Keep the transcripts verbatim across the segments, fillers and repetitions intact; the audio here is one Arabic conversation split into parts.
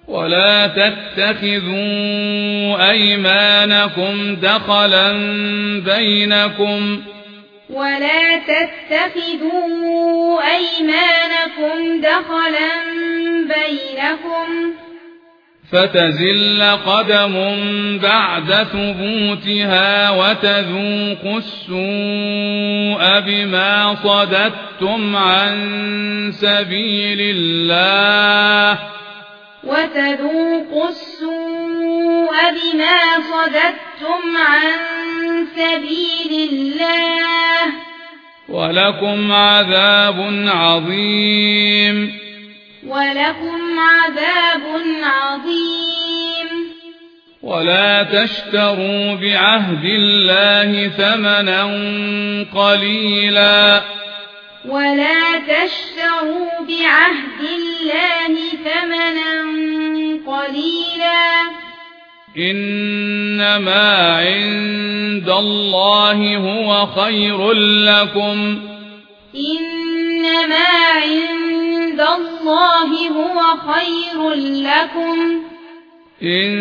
ولا تتخذوا أيمانكم دخلا بينكم ولا تتخذوا أيمانكم دخلا بينكم فتزل قدم بعد ثبوتها وتذوقوا السوء بما صددتم عن سبيل الله وتذوقوا السوء بما صددتم عن سبيل الله ولكم عذاب عظيم ولكم عذاب عظيم ولا تشتروا بعهد الله ثمنا قليلا ولا تشتروا بعهد الله ثمنا قليلا إنما عند الله هو خير لكم إنما عند الله هو خير لكم إن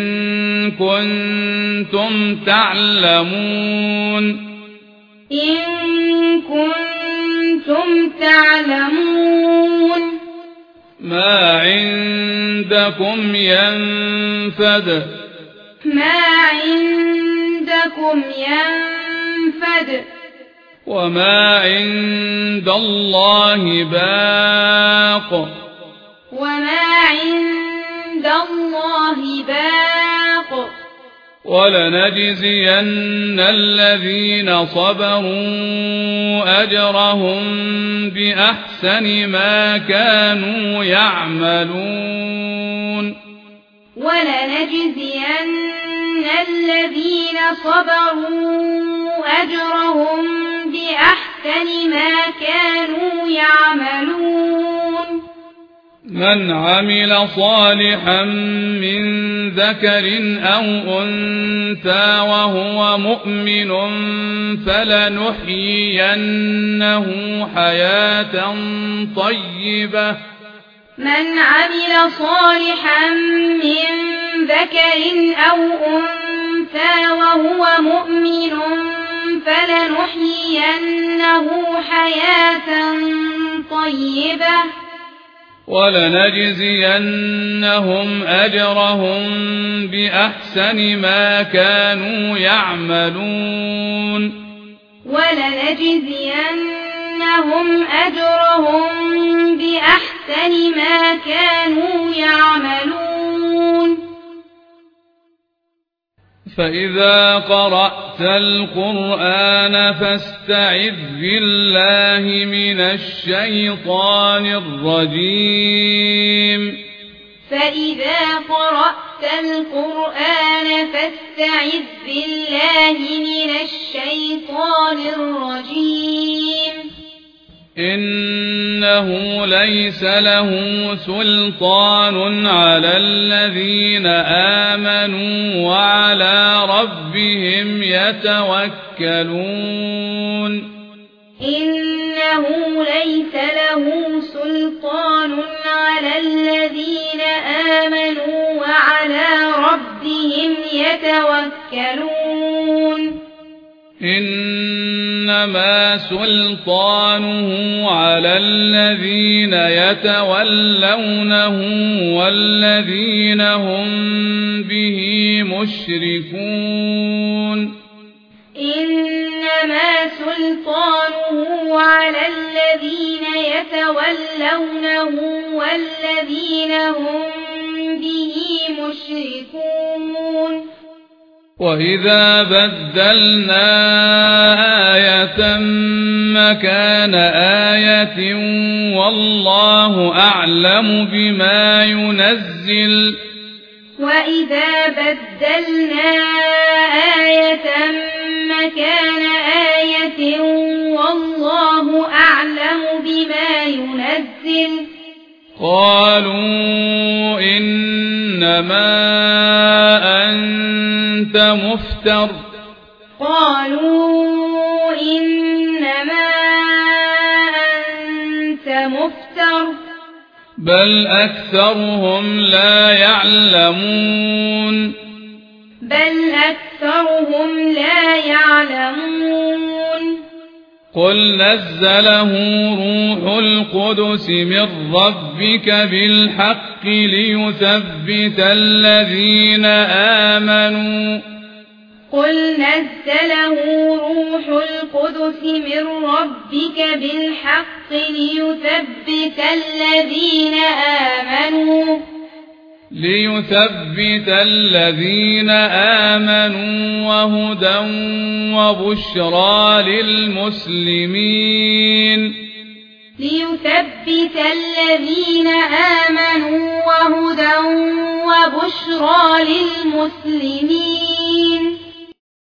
كنتم تعلمون إن كنتم تعلمون ما عندكم ينفد ما عندكم ينفد وما عند الله باق وما عند الله باق ولنجزين الذين صبروا أجرهم بأحسن ما كانوا يعملون ولنجزين الذين صبروا أجرهم بأحسن ما كانوا يعملون من عمل صالحا من ذكر أو أنثى وهو مؤمن فلنحيينه حياة طيبة من عمل صالحا من ذكر أو أنثى وهو مؤمن فلنحيينه حياة طيبة ولنجزينهم أجرهم بأحسن ما كانوا يعملون ولنجزينهم أجرهم بأحسن ما كانوا يعملون فإذا قرأت القرآن فاستعذ بالله من الشيطان الرجيم فإذا قرأت القرآن فاستعذ بالله من الشيطان الرجيم إنه ليس له سلطان على الذين آمنوا وعلى ربهم يتوكلون إنه ليس له سلطان على الذين آمنوا وعلى ربهم يتوكلون إنما سلطانه على الذين يتولونه والذين هم به مشركون إنما سلطانه على الذين يتولونه والذين هم به مشركون وإذا بدلنا آية مكان آية والله أعلم بما ينزل وإذا بدلنا آية مكان آية والله أعلم بما ينزل قالوا إنما أنت مفتر قالوا إنما أنت مفتر بل أكثرهم لا يعلمون بل أكثرهم لا يعلمون قل نزله روح القدس من ربك بالحق ليثبت الذين آمنوا قل نزله روح القدس من ربك بالحق ليثبت الذين آمنوا ليثبت الذين آمنوا وهدى وبشرى للمسلمين ليثبت الذين آمنوا وهدى وبشرى للمسلمين